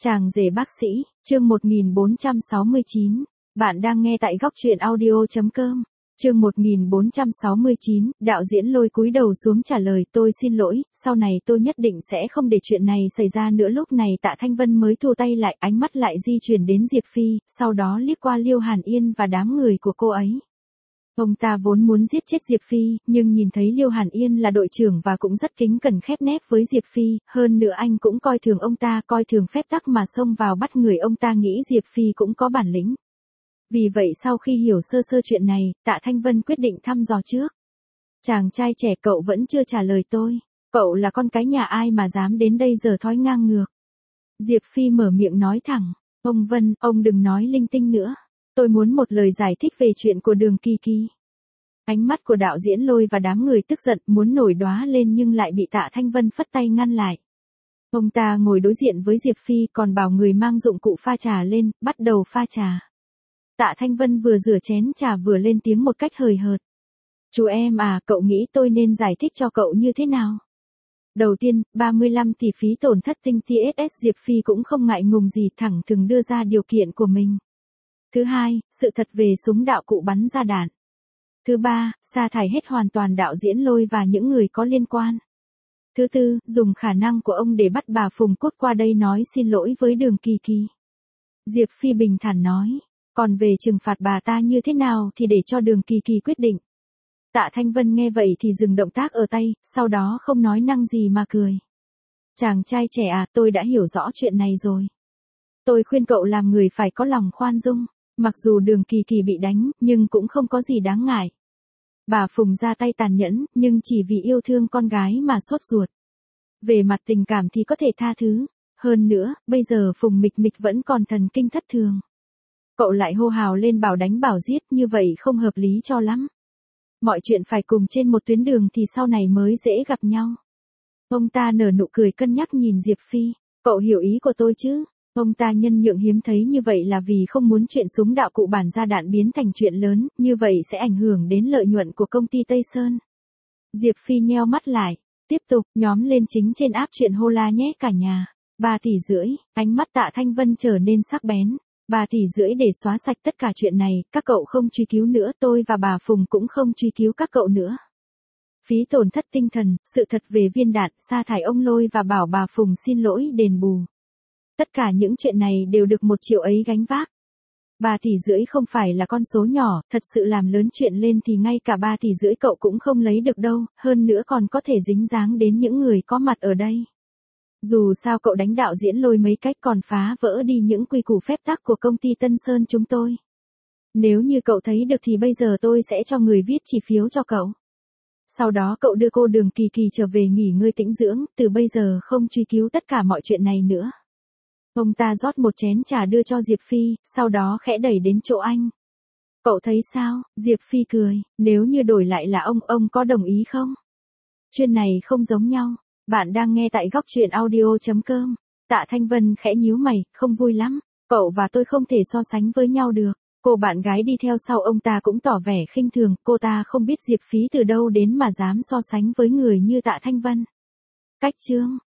Chàng rể bác sĩ, chương 1469. Bạn đang nghe tại góc truyện audio.com. Chương 1469, đạo diễn Lôi cúi đầu xuống trả lời, tôi xin lỗi, sau này tôi nhất định sẽ không để chuyện này xảy ra nữa. Lúc này Tạ Thanh Vân mới thu tay lại, ánh mắt lại di chuyển đến Diệp Phi, sau đó liếc qua Liêu Hàn Yên và đám người của cô ấy. Ông ta vốn muốn giết chết Diệp Phi, nhưng nhìn thấy Liêu Hàn Yên là đội trưởng và cũng rất kính cẩn khép nép với Diệp Phi, hơn nữa anh cũng coi thường ông ta, coi thường phép tắc mà xông vào bắt người. Ông ta nghĩ Diệp Phi cũng có bản lĩnh. Vì vậy sau khi hiểu sơ sơ chuyện này, Tạ Thanh Vân quyết định thăm dò trước. Chàng trai trẻ, cậu vẫn chưa trả lời tôi. Cậu là con cái nhà ai mà dám đến đây giờ thói ngang ngược? Diệp Phi mở miệng nói thẳng. Ông Vân, ông đừng nói linh tinh nữa. Tôi muốn một lời giải thích về chuyện của Đường Kỳ Kỳ. Ánh mắt của đạo diễn Lôi và đám người tức giận muốn nổi đoá lên nhưng lại bị Tạ Thanh Vân phất tay ngăn lại. Ông ta ngồi đối diện với Diệp Phi còn bảo người mang dụng cụ pha trà lên, bắt đầu pha trà. Tạ Thanh Vân vừa rửa chén trà vừa lên tiếng một cách hời hợt. Chú em à, cậu nghĩ tôi nên giải thích cho cậu như thế nào? Đầu tiên, 35 tỷ phí tổn thất tinh TSS. Diệp Phi cũng không ngại ngùng gì, thẳng thừng đưa ra điều kiện của mình. Thứ hai, sự thật về súng đạo cụ bắn ra đạn. Thứ ba, sa thải hết hoàn toàn đạo diễn Lôi và những người có liên quan. Thứ tư, dùng khả năng của ông để bắt bà Phùng Cốt qua đây nói xin lỗi với Đường Kỳ Kỳ. Diệp Phi bình thản nói, còn về trừng phạt bà ta như thế nào thì để cho Đường Kỳ Kỳ quyết định. Tạ Thanh Vân nghe vậy thì dừng động tác ở tay, sau đó không nói năng gì mà cười. Chàng trai trẻ à, tôi đã hiểu rõ chuyện này rồi. Tôi khuyên cậu làm người phải có lòng khoan dung. Mặc dù Đường Kỳ Kỳ bị đánh, nhưng cũng không có gì đáng ngại. Bà Phùng ra tay tàn nhẫn, nhưng chỉ vì yêu thương con gái mà sốt ruột. Về mặt tình cảm thì có thể tha thứ. Hơn nữa, bây giờ Phùng Mịch Mịch vẫn còn thần kinh thất thường. Cậu lại hô hào lên bảo đánh bảo giết, như vậy không hợp lý cho lắm. Mọi chuyện phải cùng trên một tuyến đường thì sau này mới dễ gặp nhau. Ông ta nở nụ cười cân nhắc nhìn Diệp Phi. Cậu hiểu ý của tôi chứ? Ông ta nhân nhượng hiếm thấy như vậy là vì không muốn chuyện súng đạo cụ bản ra đạn biến thành chuyện lớn, như vậy sẽ ảnh hưởng đến lợi nhuận của công ty Tây Sơn. Diệp Phi nheo mắt lại, tiếp tục, nhóm lên chính trên app chuyện hô la nhé cả nhà. 3,5 tỷ, ánh mắt Tạ Thanh Vân trở nên sắc bén. 3,5 tỷ để xóa sạch tất cả chuyện này, các cậu không truy cứu nữa, tôi và bà Phùng cũng không truy cứu các cậu nữa. Phí tổn thất tinh thần, sự thật về viên đạn, sa thải ông Lôi và bảo bà Phùng xin lỗi đền bù. Tất cả những chuyện này đều được 1 triệu ấy gánh vác. 3,5 tỷ không phải là con số nhỏ, thật sự làm lớn chuyện lên thì ngay cả 3,5 tỷ cậu cũng không lấy được đâu, hơn nữa còn có thể dính dáng đến những người có mặt ở đây. Dù sao cậu đánh đạo diễn Lôi mấy cách còn phá vỡ đi những quy củ phép tắc của công ty Tân Sơn chúng tôi. Nếu như cậu thấy được thì bây giờ tôi sẽ cho người viết chỉ phiếu cho cậu. Sau đó cậu đưa cô Đường Kỳ Kỳ trở về nghỉ ngơi tĩnh dưỡng, từ bây giờ không truy cứu tất cả mọi chuyện này nữa. Ông ta rót một chén trà đưa cho Diệp Phi, sau đó khẽ đẩy đến chỗ anh. Cậu thấy sao? Diệp Phi cười, nếu như đổi lại là ông có đồng ý không? Chuyện này không giống nhau. Bạn đang nghe tại góc truyện audio.com. Tạ Thanh Vân khẽ nhíu mày, không vui lắm. Cậu và tôi không thể so sánh với nhau được. Cô bạn gái đi theo sau ông ta cũng tỏ vẻ khinh thường, cô ta không biết Diệp Phi từ đâu đến mà dám so sánh với người như Tạ Thanh Vân. Cách chương